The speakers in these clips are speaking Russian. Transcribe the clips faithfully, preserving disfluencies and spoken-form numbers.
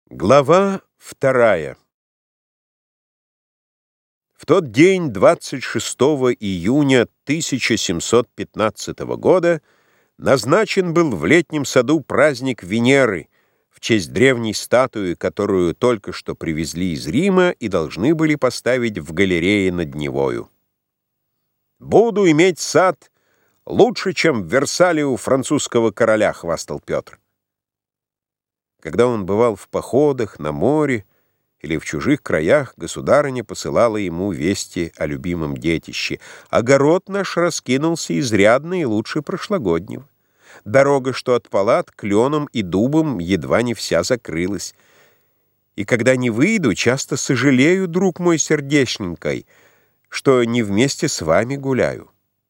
Глава вторая. В тот день, двадцать шестого июня тысяча семьсот пятнадцатого года, назначен был в летнем саду праздник Венеры в честь древней статуи, которую только что привезли из Рима и должны были поставить в галерее над Невою. «Буду иметь сад лучше, чем в Версале у французского короля», — хвастал Петр. Когда он бывал в походах, на море или в чужих краях, государыня посылала ему вести о любимом детище. Огород наш раскинулся изрядно и лучше прошлогоднего. Дорога, что от палат, кленом и дубом, едва не вся закрылась. И когда не выйду, часто сожалею, друг мой сердечненькой, что не вместе с вами гуляю.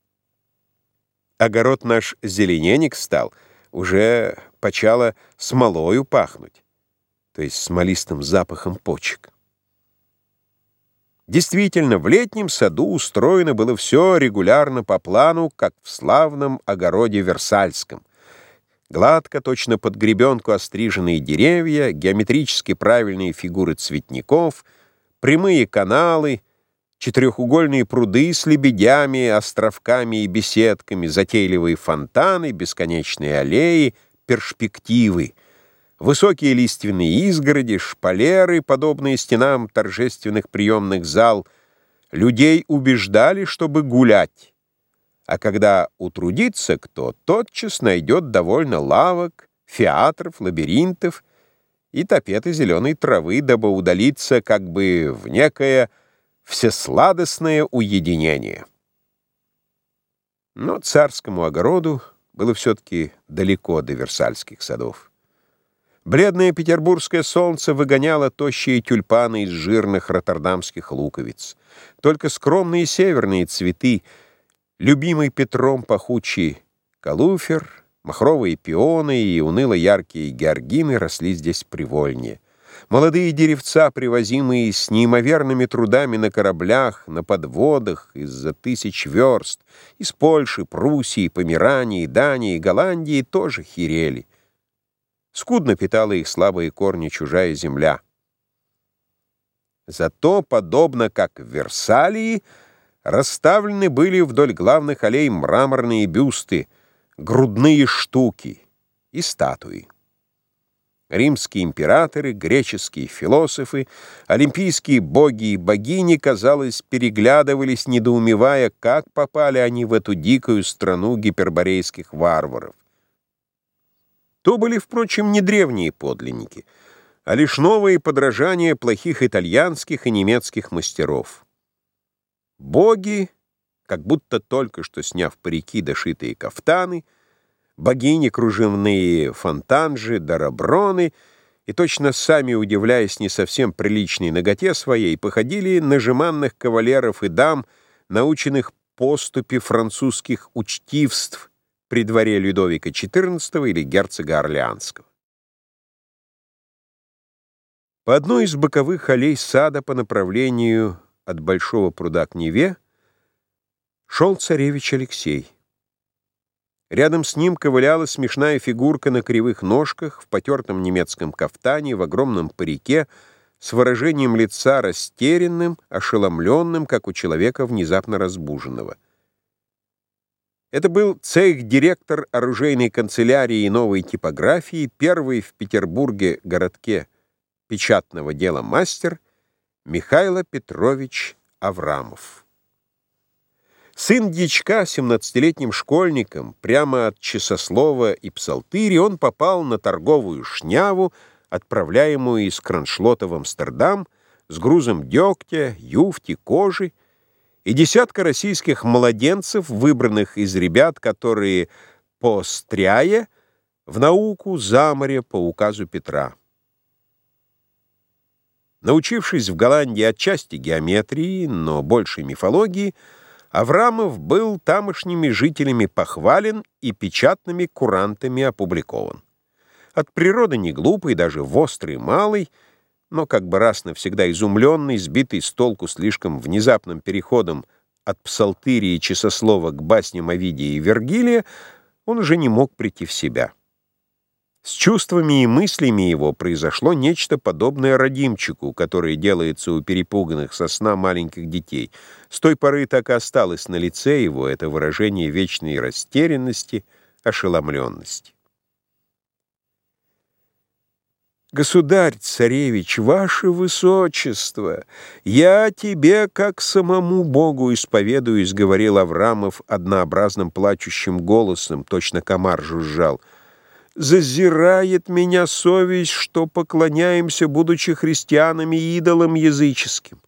Огород наш зелененек стал, уже почало смолою пахнуть, то есть смолистым запахом почек. Действительно, в летнем саду устроено было все регулярно по плану, как в славном огороде Версальском. Гладко, точно под гребенку остриженные деревья, геометрически правильные фигуры цветников, прямые каналы, четырехугольные пруды с лебедями, островками и беседками, затейливые фонтаны, бесконечные аллеи, перспективы, высокие лиственные изгороди, шпалеры, подобные стенам торжественных приемных зал, людей убеждали, чтобы гулять, а когда утрудится кто, тотчас найдет довольно лавок, фиатров, лабиринтов и тапеты зеленой травы, дабы удалиться как бы в некое всесладостное уединение. Но царскому огороду было все-таки далеко до Версальских садов. Бледное петербургское солнце выгоняло тощие тюльпаны из жирных роттердамских луковиц. Только скромные северные цветы, любимый Петром пахучий калуфер, махровые пионы и уныло-яркие георгины росли здесь привольнее. Молодые деревца, привозимые с неимоверными трудами на кораблях, на подводах из-за тысяч верст, из Польши, Пруссии, Померании, Дании, Голландии, тоже херели. Скудно питала их слабые корни чужая земля. Зато, подобно как в Версалии, расставлены были вдоль главных аллей мраморные бюсты, грудные штуки и статуи. Римские императоры, греческие философы, олимпийские боги и богини, казалось, переглядывались, недоумевая, как попали они в эту дикую страну гиперборейских варваров. То были, впрочем, не древние подлинники, а лишь новые подражания плохих итальянских и немецких мастеров. Боги, как будто только что сняв парики дошитые кафтаны, богини, кружевные фонтанжи, дараброны, и точно сами, удивляясь не совсем приличной наготе своей, походили на жеманных кавалеров и дам, наученных поступи французских учтивств при дворе Людовика четырнадцатого или герцога Орлеанского. По одной из боковых аллей сада по направлению от Большого пруда к Неве шел царевич Алексей. Рядом с ним ковыляла смешная фигурка на кривых ножках, в потертом немецком кафтане, в огромном парике, с выражением лица растерянным, ошеломленным, как у человека внезапно разбуженного. Это был цейх-директор оружейной канцелярии и новой типографии, первый в Петербурге городке печатного дела мастер Михаил Петрович Аврамов. Сын дьячка, семнадцатилетним школьником, прямо от часослова и псалтыри, он попал на торговую шняву, отправляемую из Кроншлота в Амстердам, с грузом дегтя, юфти, кожи, и десятка российских младенцев, выбранных из ребят, которые, постряя, в науку за море по указу Петра. Научившись в Голландии отчасти геометрии, но больше мифологии, Аврамов был тамошними жителями похвален и печатными курантами опубликован. От природы не глупый, даже вострый малый, но как бы раз навсегда изумленный, сбитый с толку слишком внезапным переходом от псалтыри и часослова к басням Овидия и Вергилия, он уже не мог прийти в себя. С чувствами и мыслями его произошло нечто подобное родимчику, которое делается у перепуганных со сна маленьких детей. С той поры так и осталось на лице его это выражение вечной растерянности, ошеломленности. «Государь-царевич, ваше высочество, я тебе, как самому Богу, исповедуюсь», — говорил Аврамов однообразным плачущим голосом, точно комар жужжал. «Зазирает меня совесть, что поклоняемся, будучи христианами, идолам языческим».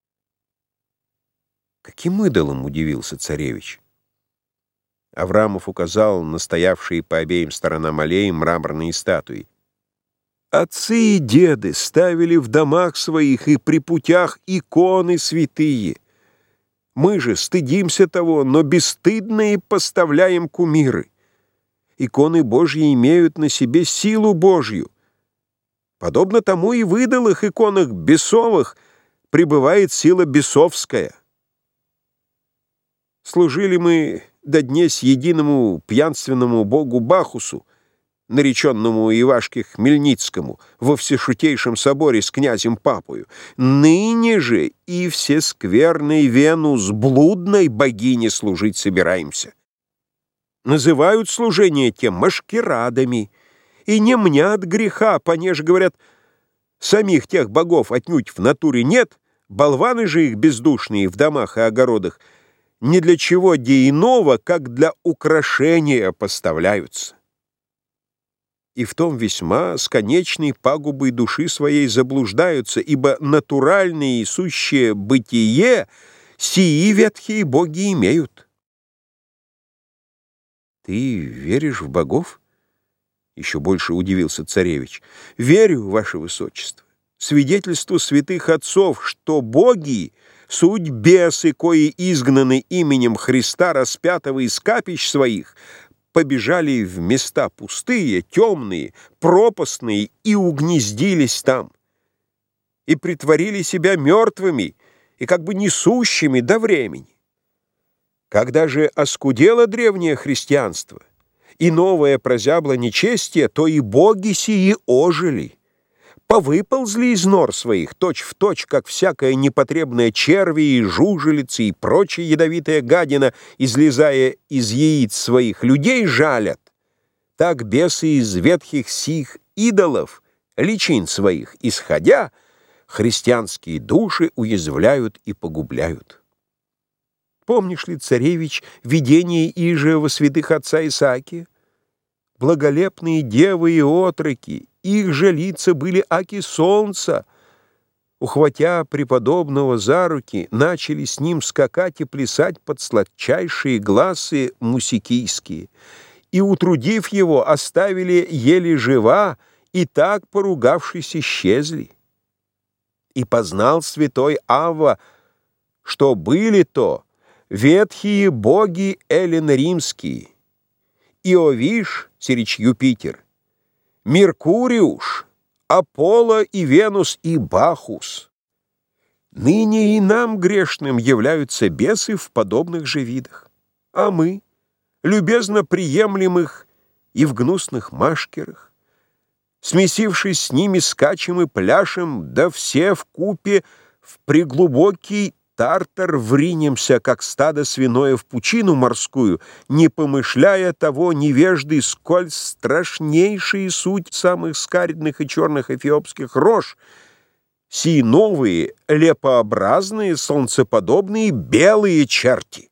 «Каким идолам?» — удивился царевич. Аврамов указал на стоявшие по обеим сторонам аллеи мраморные статуи. «Отцы и деды ставили в домах своих и при путях иконы святые. Мы же стыдимся того, но бесстыдно и поставляем кумиры. Иконы Божьи имеют на себе силу Божью. Подобно тому и в идолах иконах бесовых пребывает сила бесовская. Служили мы до днесь единому пьянственному богу Бахусу, нареченному Ивашке Хмельницкому, во Всешутейшем соборе с князем Папою. Ныне же и всескверной Венус, блудной богине, служить собираемся. Называют служение тем машкирадами, и не мнят греха, понеже, говорят, самих тех богов отнюдь в натуре нет, болваны же их бездушные в домах и огородах ни для чего де иного, как для украшения поставляются. И в том весьма с конечной пагубой души своей заблуждаются, ибо натуральное и сущее бытие сии ветхие боги имеют». «Ты веришь в богов?» — еще больше удивился царевич. «Верю, ваше высочество. Свидетельству святых отцов, что боги — суть бесы, кои изгнаны именем Христа распятого из капищ своих, побежали в места пустые, темные, пропастные и угнездились там, и притворили себя мертвыми и как бы несущими до времени. Когда же оскудело древнее христианство и новое прозябло нечестие, то и боги сии ожили, повыползли из нор своих, точь-в-точь, как всякая непотребная черви и жужелица и прочая ядовитая гадина, излезая из яиц своих, людей жалят. Так бесы из ветхих сих идолов, личин своих, исходя, христианские души уязвляют и погубляют. Помнишь ли, царевич, видение иже во святых отца Исаакия? Благолепные девы и отроки, их же лица были аки солнца. Ухватя преподобного за руки, начали с ним скакать и плясать под сладчайшие гласы мусикийские, и, утрудив его, оставили еле жива, и так, поругавшись, исчезли. И познал святой Авва, что были то ветхие боги эллино-римские, Иовиш, сирич Юпитер, Меркуриуш, Аполло и Венус и Бахус. Ныне и нам, грешным, являются бесы в подобных же видах, а мы, любезно приемлемых и в гнусных машкерах, смесившись с ними, скачем и пляшем, да все вкупе в преглубокий Тартар вринемся, как стадо свиное в пучину морскую, не помышляя того невежды, сколь страшнейшие суть самых скаридных и черных эфиопских рож, сии новые, лепообразные, солнцеподобные, белые черти.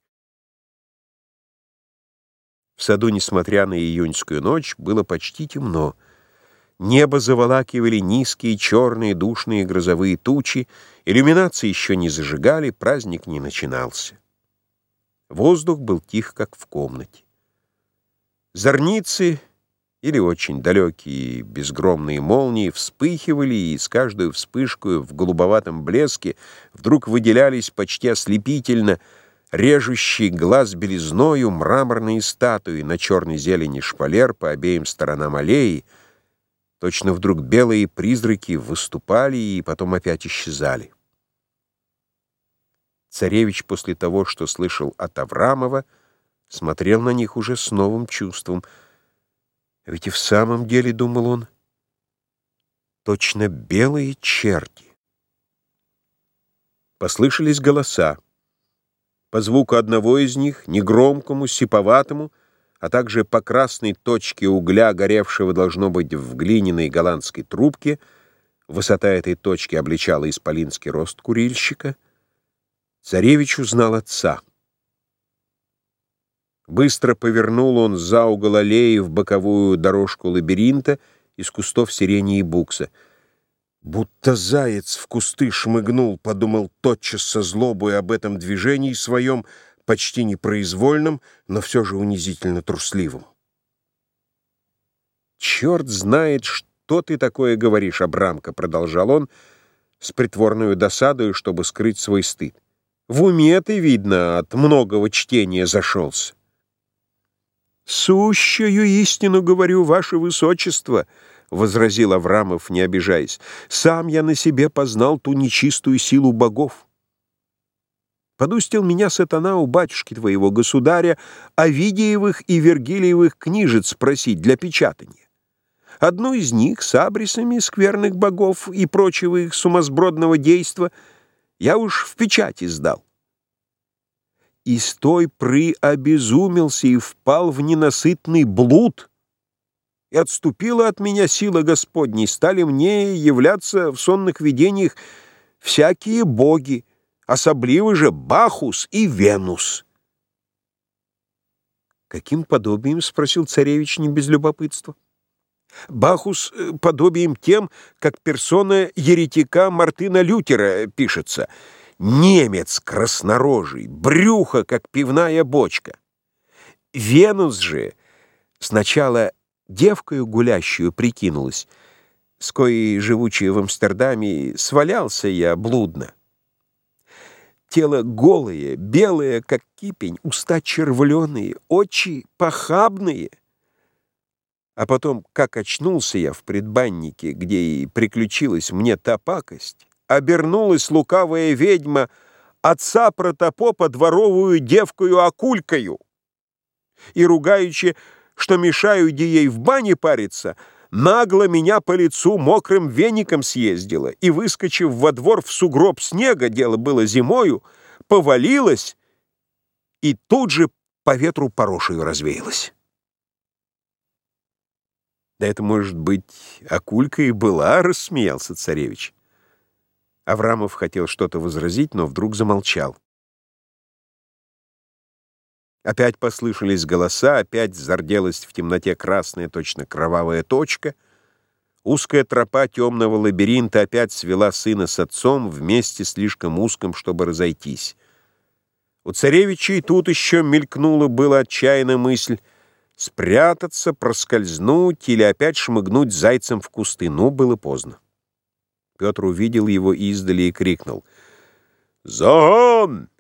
В саду, несмотря на июньскую ночь, было почти темно. Небо заволакивали низкие, черные, душные грозовые тучи, иллюминации еще не зажигали, праздник не начинался. Воздух был тих, как в комнате. Зорницы, или очень далекие безгромные молнии, вспыхивали, и с каждой вспышкой в голубоватом блеске вдруг выделялись почти ослепительно режущие глаз белизною мраморные статуи на черной зелени шпалер по обеим сторонам аллеи. Точно вдруг белые призраки выступали и потом опять исчезали. Царевич после того, что слышал от Аврамова, смотрел на них уже с новым чувством. А ведь и в самом деле, думал он, точно белые черти. Послышались голоса. По звуку одного из них, негромкому, сиповатому, а также по красной точке угля, горевшего, должно быть, в глиняной голландской трубке, высота этой точки обличала исполинский рост курильщика, царевич узнал отца. Быстро повернул он за угол аллеи в боковую дорожку лабиринта из кустов сирени и букса. «Будто заяц в кусты шмыгнул», — подумал тотчас со злобой об этом движении своем, почти непроизвольном, но все же унизительно трусливом. «Черт знает, что ты такое говоришь, Абрамка», — продолжал он с притворной досадою, чтобы скрыть свой стыд. «В уме ты, видно, от многого чтения зашелся». «Сущую истину говорю, ваше высочество», — возразил Аврамов, не обижаясь. «Сам я на себе познал ту нечистую силу богов. Подустил меня сатана у батюшки твоего государя Овидиевых и Вергилиевых книжец спросить для печатания. Одну из них с абрисами скверных богов и прочего их сумасбродного действа я уж в печати сдал. И с той пры обезумелся и впал в ненасытный блуд, и отступила от меня сила Господней, стали мне являться в сонных видениях всякие боги, особливо же Бахус и Венус». «Каким подобием?» — спросил царевич не без любопытства. «Бахус подобием тем, как персона еретика Мартына Лютера пишется. Немец краснорожий, брюхо, как пивная бочка. Венус же сначала девкою гулящую прикинулась, с коей, живучи в Амстердаме, свалялся я блудно. Тело голое, белое, как кипень, уста червленые, очи похабные. А потом, как очнулся я в предбаннике, где и приключилась мне та пакость, обернулась лукавая ведьма отца протопопа дворовую девкою Акулькою, и, ругаючи, что мешаю ей в бане париться, нагло меня по лицу мокрым веником съездила и, выскочив во двор в сугроб снега, дело было зимою, повалилась и тут же по ветру порошею развеялась». «Да это, может быть, Акулька и была», — рассмеялся царевич. Аврамов хотел что-то возразить, но вдруг замолчал. Опять послышались голоса, опять зарделась в темноте красная, точно кровавая точка. Узкая тропа темного лабиринта опять свела сына с отцом в месте слишком узком, чтобы разойтись. У царевича и тут еще мелькнула была отчаянная мысль спрятаться, проскользнуть или опять шмыгнуть зайцем в кусты, но было поздно. Петр увидел его издали и крикнул: «Зоон!»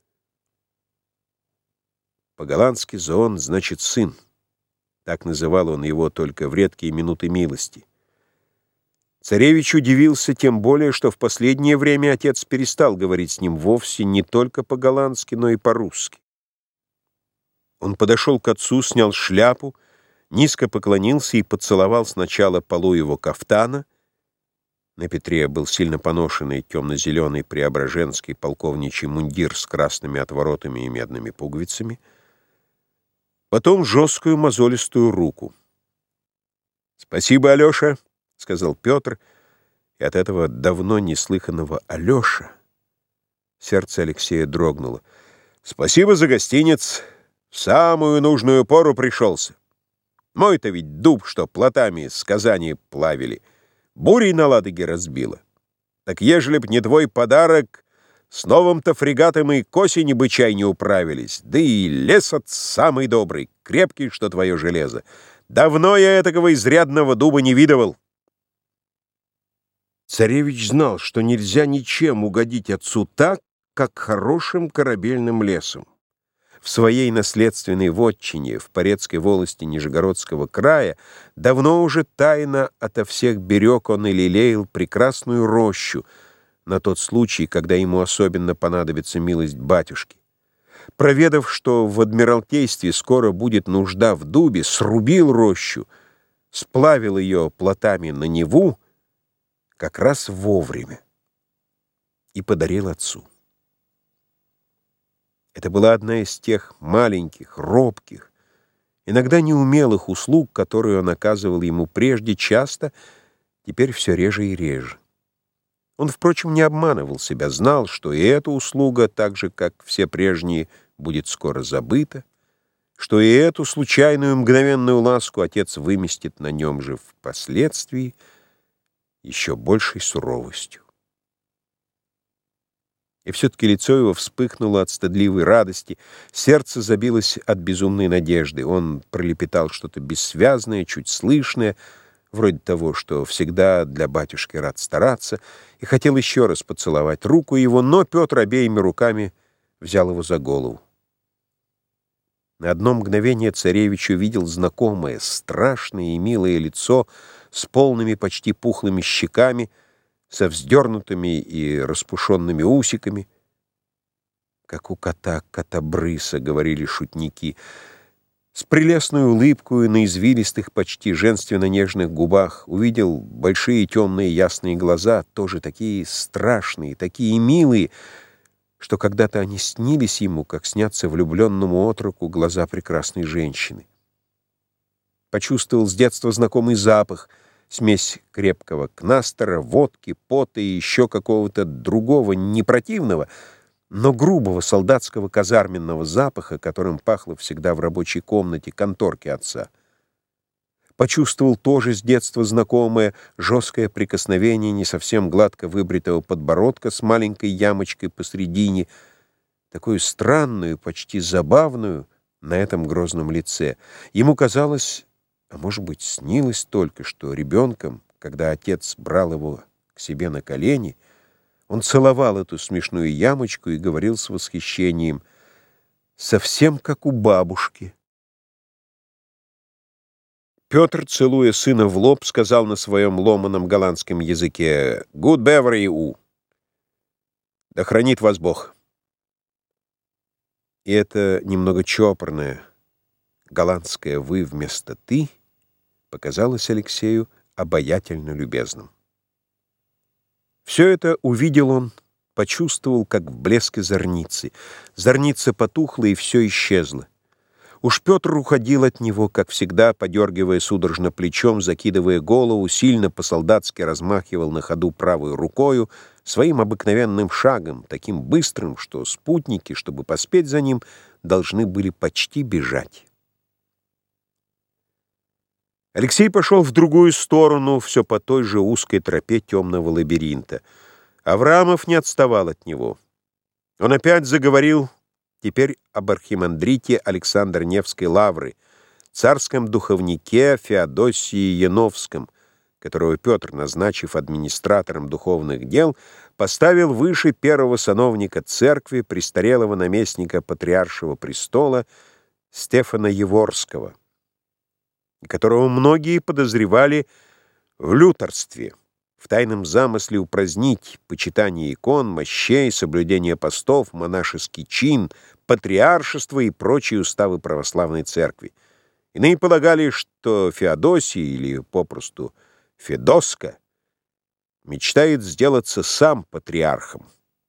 По-голландски «зоон» значит «сын». Так называл он его только в редкие минуты милости. Царевич удивился тем более, что в последнее время отец перестал говорить с ним вовсе не только по-голландски, но и по-русски. Он подошел к отцу, снял шляпу, низко поклонился и поцеловал сначала полу его кафтана. На Петре был сильно поношенный темно-зеленый преображенский полковничий мундир с красными отворотами и медными пуговицами, потом жесткую мозолистую руку. «Спасибо, Алеша», — сказал Петр, и от этого давно неслыханного «Алеша» сердце Алексея дрогнуло. «Спасибо за гостиниц. В самую нужную пору пришелся. Мой-то ведь дуб, что плотами с Казани плавили, бурей на Ладоге разбило. Так ежели б не твой подарок, с новым-то фрегатом и к осени бы чай не управились. Да и лес от самый добрый, крепкий, что твое железо. Давно я этакого изрядного дуба не видывал». Царевич знал, что нельзя ничем угодить отцу так, как хорошим корабельным лесом. В своей наследственной вотчине в Порецкой волости Нижегородского края давно уже тайно ото всех берег он и лелеял прекрасную рощу на тот случай, когда ему особенно понадобится милость батюшки. Проведав, что в Адмиралтействе скоро будет нужда в дубе, срубил рощу, сплавил ее плотами на Неву как раз вовремя и подарил отцу. Это была одна из тех маленьких, робких, иногда неумелых услуг, которые он оказывал ему прежде часто, теперь все реже и реже. Он, впрочем, не обманывал себя, знал, что и эта услуга, так же, как все прежние, будет скоро забыта, что и эту случайную мгновенную ласку отец выместит на нем же впоследствии еще большей суровостью. И все-таки лицо его вспыхнуло от стыдливой радости, сердце забилось от безумной надежды. Он пролепетал что-то бессвязное, чуть слышное, вроде того, что всегда для батюшки рад стараться, и хотел еще раз поцеловать руку его, но Петр обеими руками взял его за голову. На одно мгновение царевич увидел знакомое, страшное и милое лицо с полными, почти пухлыми щеками, со вздернутыми и распушенными усиками, как у кота котобрыса, говорили шутники, с прелестной улыбкой на извилистых, почти женственно-нежных губах, увидел большие темные ясные глаза, тоже такие страшные, такие милые, что когда-то они снились ему, как снятся влюбленному отроку глаза прекрасной женщины. Почувствовал с детства знакомый запах, смесь крепкого кнастера, водки, пота и еще какого-то другого, не противного, но грубого солдатского казарменного запаха, которым пахло всегда в рабочей комнате конторки отца. Почувствовал тоже с детства знакомое жесткое прикосновение не совсем гладко выбритого подбородка с маленькой ямочкой посредине, такую странную, почти забавную на этом грозном лице. Ему казалось, а может быть, снилось только, что ребенком, когда отец брал его к себе на колени, он целовал эту смешную ямочку и говорил с восхищением: «Совсем как у бабушки». Петр, целуя сына в лоб, сказал на своем ломаном голландском языке: «Good beverly у». «Да хранит вас Бог». И это немного чопорное голландское «вы» вместо «ты» показалось Алексею обаятельно любезным. Все это увидел он, почувствовал, как в блеске зорницы. Зорница потухла, и все исчезло. Уж Петр уходил от него, как всегда, подергивая судорожно плечом, закидывая голову, сильно по-солдатски размахивал на ходу правой рукою, своим обыкновенным шагом, таким быстрым, что спутники, чтобы поспеть за ним, должны были почти бежать. Алексей пошел в другую сторону, все по той же узкой тропе темного лабиринта. Авраамов не отставал от него. Он опять заговорил теперь об архимандрите Александра Невской лавры, царском духовнике Феодосии Яновском, которого Петр, назначив администратором духовных дел, поставил выше первого сановника церкви, престарелого наместника патриаршего престола Стефана Еворского, которого многие подозревали в лютерстве, в тайном замысле упразднить почитание икон, мощей, соблюдение постов, монашеский чин, патриаршество и прочие уставы православной церкви. Иные полагали, что Феодосий, или попросту Федоска, мечтает сделаться сам патриархом.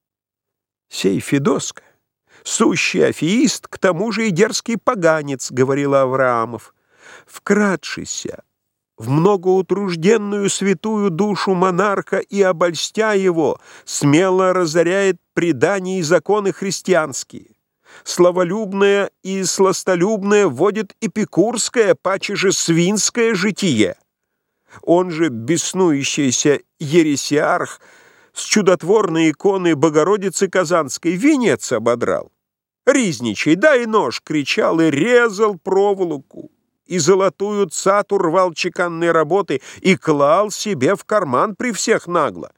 «Сей Федоска, сущий афеист, к тому же и дерзкий поганец», — говорил Авраамов, «вкрадшийся в многоутружденную святую душу монарха и, обольстя его, смело разоряет предания и законы христианские. Славолюбное и сластолюбное вводит эпикурское, паче же свинское житие. Он же, беснующийся ересиарх, с чудотворной иконы Богородицы Казанской венец ободрал. Ризничай, дай нож!» — кричал и резал проволоку, и золотую цату рвал чеканной работы и клал себе в карман при всех нагло.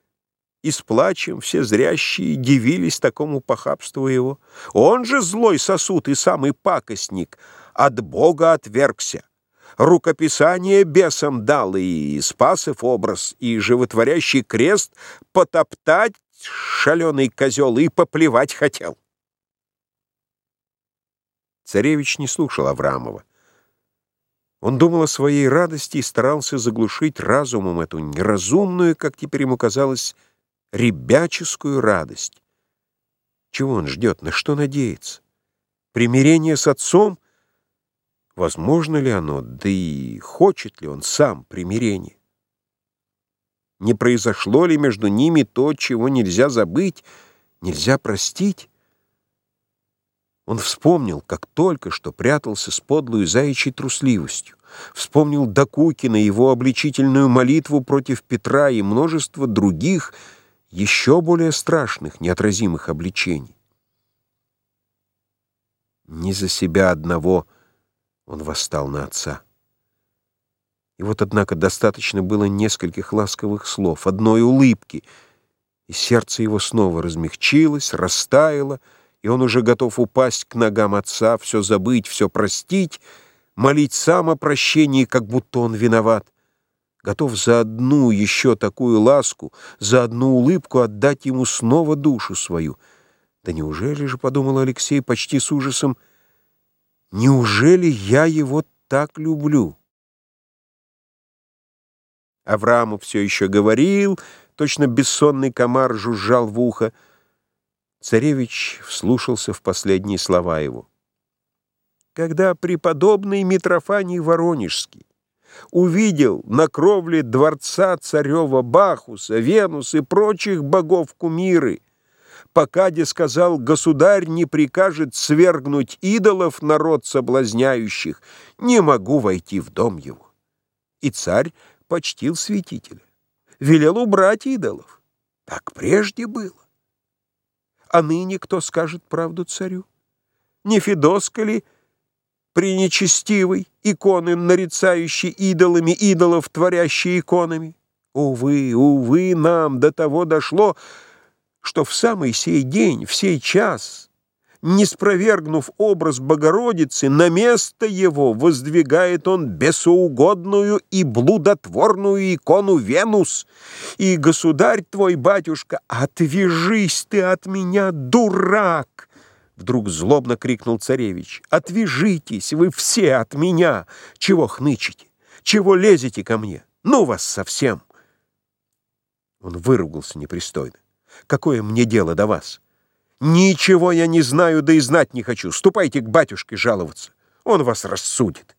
И с плачем все зрящие дивились такому похабству его. Он же злой сосуд и самый пакостник от Бога отвергся. Рукописание бесам дал, и Спасов образ, и животворящий крест потоптать шаленый козел и поплевать хотел. Царевич не слушал Авраамова. Он думал о своей радости и старался заглушить разумом эту неразумную, как теперь ему казалось, ребяческую радость. Чего он ждет, на что надеется? Примирение с отцом? Возможно ли оно, да и хочет ли он сам примирения? Не произошло ли между ними то, чего нельзя забыть, нельзя простить? Он вспомнил, как только что прятался с подлой заячьей трусливостью. Вспомнил Докукина, его обличительную молитву против Петра и множество других, еще более страшных, неотразимых обличений. Не за себя одного он восстал на отца. И вот, однако, достаточно было нескольких ласковых слов, одной улыбки, и сердце его снова размягчилось, растаяло, и он уже готов упасть к ногам отца, все забыть, все простить, молить сам о прощении, как будто он виноват, готов за одну еще такую ласку, за одну улыбку отдать ему снова душу свою. Да неужели же, — подумал Алексей почти с ужасом, — неужели я его так люблю? Авраамов все еще говорил, точно бессонный комар жужжал в ухо. Царевич вслушался в последние слова его. Когда преподобный Митрофаний Воронежский увидел на кровле дворца царева Бахуса, Венус и прочих богов-кумиры, покаде сказал: «Государь не прикажет свергнуть идолов народ соблазняющих, не могу войти в дом его». И царь почтил святителя, велел убрать идолов. Так прежде было. А ныне кто скажет правду царю? Не Федоска ли пренечестивый, иконы нарицающий идолами, идолов творящий иконами? Увы, увы, нам до того дошло, что в самый сей день, в сей час, не спровергнув образ Богородицы, на место его воздвигает он бесоугодную и блудотворную икону Венус. И государь твой, батюшка, отвяжись ты от меня, дурак! Вдруг злобно крикнул царевич. Отвяжитесь вы все от меня! Чего хнычете? Чего лезете ко мне? Ну вас совсем! Он выругался непристойно. Какое мне дело до вас? Ничего я не знаю, да и знать не хочу. Ступайте к батюшке жаловаться. Он вас рассудит.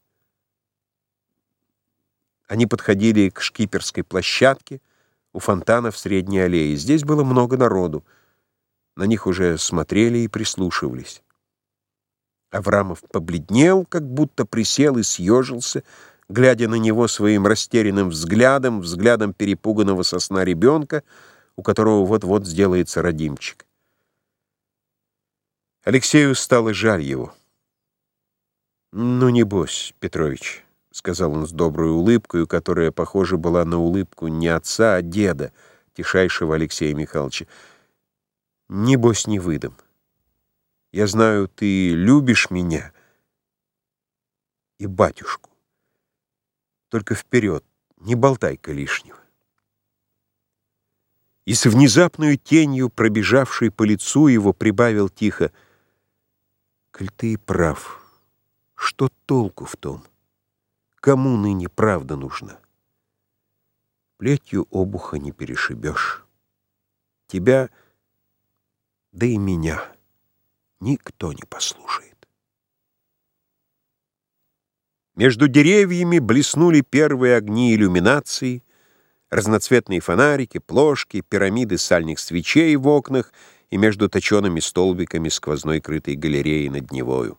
Они подходили к шкиперской площадке у фонтана в Средней аллее. Здесь было много народу. На них уже смотрели и прислушивались. Авраамов побледнел, как будто присел и съежился, глядя на него своим растерянным взглядом, взглядом перепуганного со сна ребенка, у которого вот-вот сделается родимчик. Алексею стало жаль его. «Ну, небось, Петрович», — сказал он с доброй улыбкой, которая, похоже, была на улыбку не отца, а деда, тишайшего Алексея Михайловича. «Небось, не выдам. Я знаю, ты любишь меня и батюшку. Только вперед, не болтай-ка лишнего». И с внезапной тенью, пробежавшей по лицу его, прибавил тихо: «Коль ты и прав, что толку в том? Кому ныне правда нужна? Плетью обуха не перешибешь. Тебя, да и меня, никто не послушает». Между деревьями блеснули первые огни иллюминации, разноцветные фонарики, плошки, пирамиды сальных свечей в окнах и между точеными столбиками сквозной крытой галереи над Невою.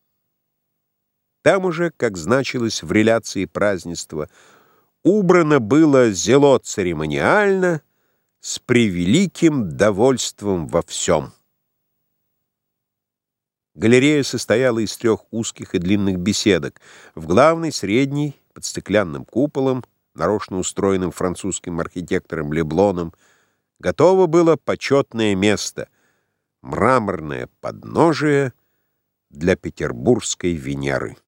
Там уже, как значилось в реляции празднества, убрано было зело церемониально, с превеликим довольством во всем. Галерея состояла из трех узких и длинных беседок. В главной, средней, под стеклянным куполом, нарочно устроенным французским архитектором Леблоном, готово было почетное место — мраморное подножие для петербургской Венеры.